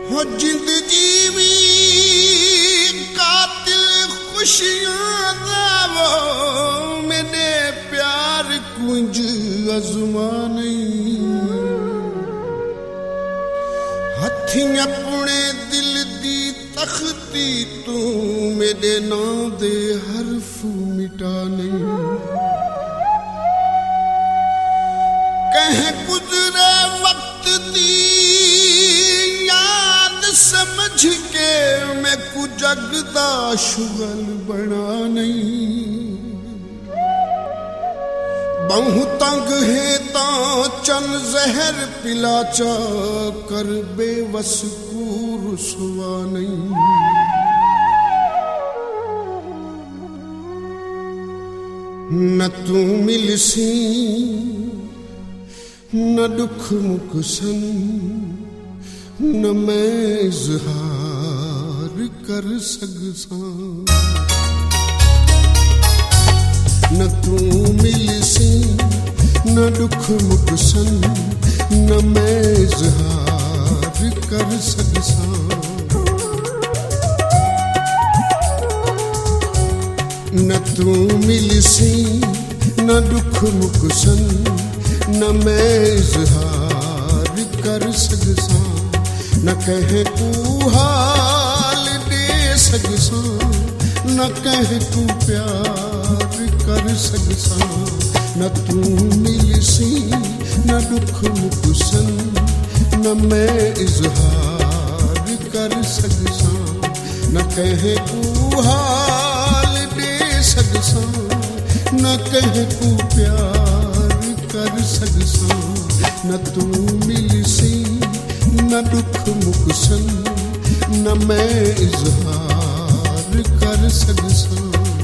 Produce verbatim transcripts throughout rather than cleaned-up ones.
हो जिंद जीवी कातिल खुशियां दावो मेरे प्यार कुंज अजमा नहीं हथी अपने दिल दी तख्ती तू मेरे नाम दे हरफ मिटा नहीं कह गुजरे वक्त दी समझ के मैं कु जगदा शुगल बना नहीं बहु तंग है ता चन जहर पिलाचा कर बेवस को रुसवा नहीं न तू मिलसी न दुख मुकसन न मैं इज़हार कर सकसा न तू मिलसी न दुख मुकसन न मैं इज़हार कर सकसा न तू मिलसी न दुख मुकसन न मैं इज़हार कर सकसा न कहे तू हाल दे सकसा न कहे तू प्यार कर सकसा न तू मिलसी न दुख मुकसन न मैं इज़हार कर सकसा न कहे तू हाल दे सकसा न कहे तू प्यार कर सकसा न तू मिलसी न दुख मुकसन न मैं इज़हार कर सकसा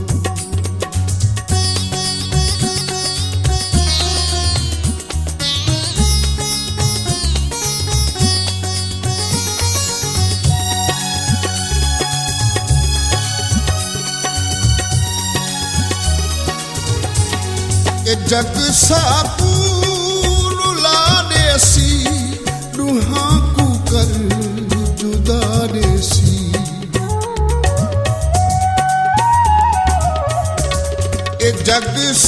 ए जग सापूर लाने सी दुहा कर जुदा देसी ए जग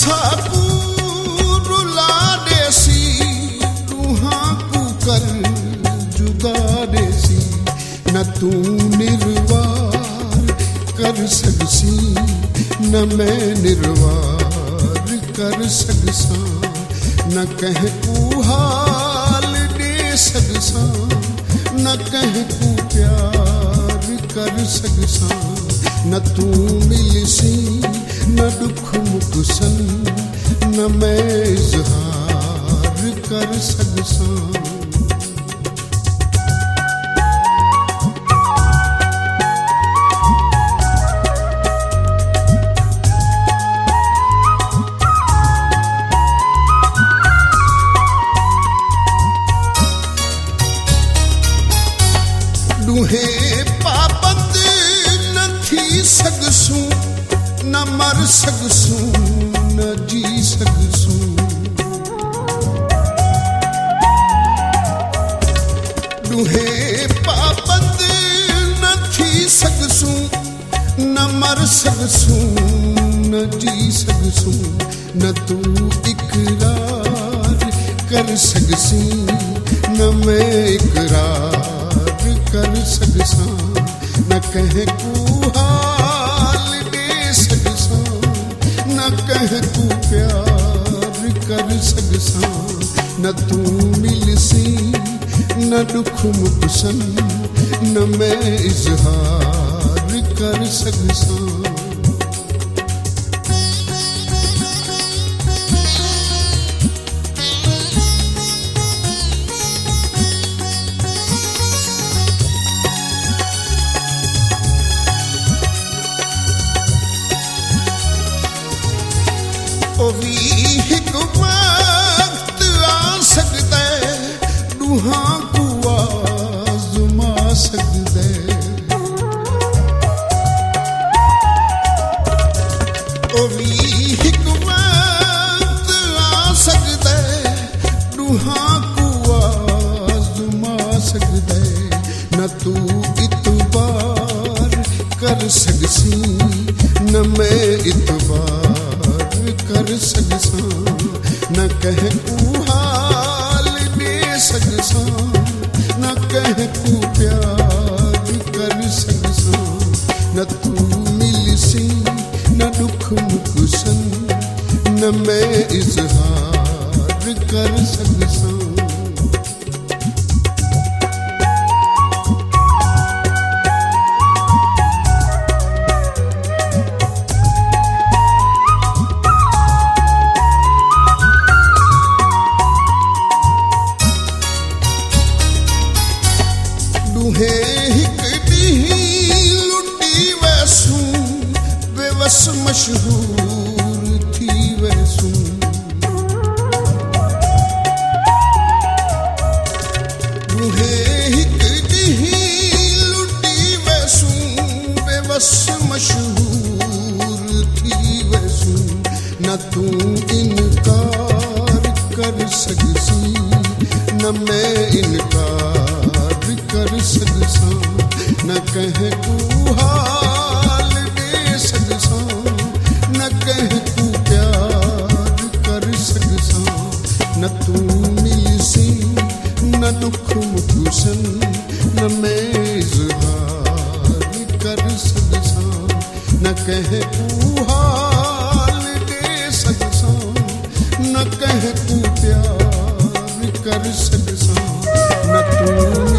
सापूर लादेसी तुहा को कर जुदा देसी न तू निर्वार कर सकसी न मैं निर्वार कर सकसा न कह तू हाल दे सकसा न कह तू प्यार कर सकसा न तू मिलसी न दुख मुकसन न मैं इज़हार कर सकसा दुहे पाबंद न थी सकसू न मर सकसू न जी सकसू दुहे पाबंद न थी सकसू न मर सकसू न जी सकसू न तू इकरार कर सकसी न मैं इकरार कर सकसा न कहे तू हाल दे सकसा न कहे तू प्यार कर सकसा न तू मिलसी न दुख मुकसन न मैं इज़हार कर सकसा भी एक वक्त आ सकता है दुहा को आज़मा सकता है न तू इतबार कर सकसी न मैं इतबार कर सकसा न कह कू हाल दे सकसा न कह कू प्यार कर सकसा न तू मिलसी न दुख मुकुसन न मैं इजहार कर सकसा बेवस मशहूर थी वैसू रूहे हिक दी लुटी वैसू बेवस मशहूर थी वैसू न तू इनकार कर सकसी न मैं इनकार कर सकसा न कह तू हाल दे सकसा न कह तू प्यार कर सकसा न तू मिलसी न दुख मुकुसन न मैं इजहार कर सकसा न कह तू हाल दे सकसा न कह तू प्यार कर सकसा न तू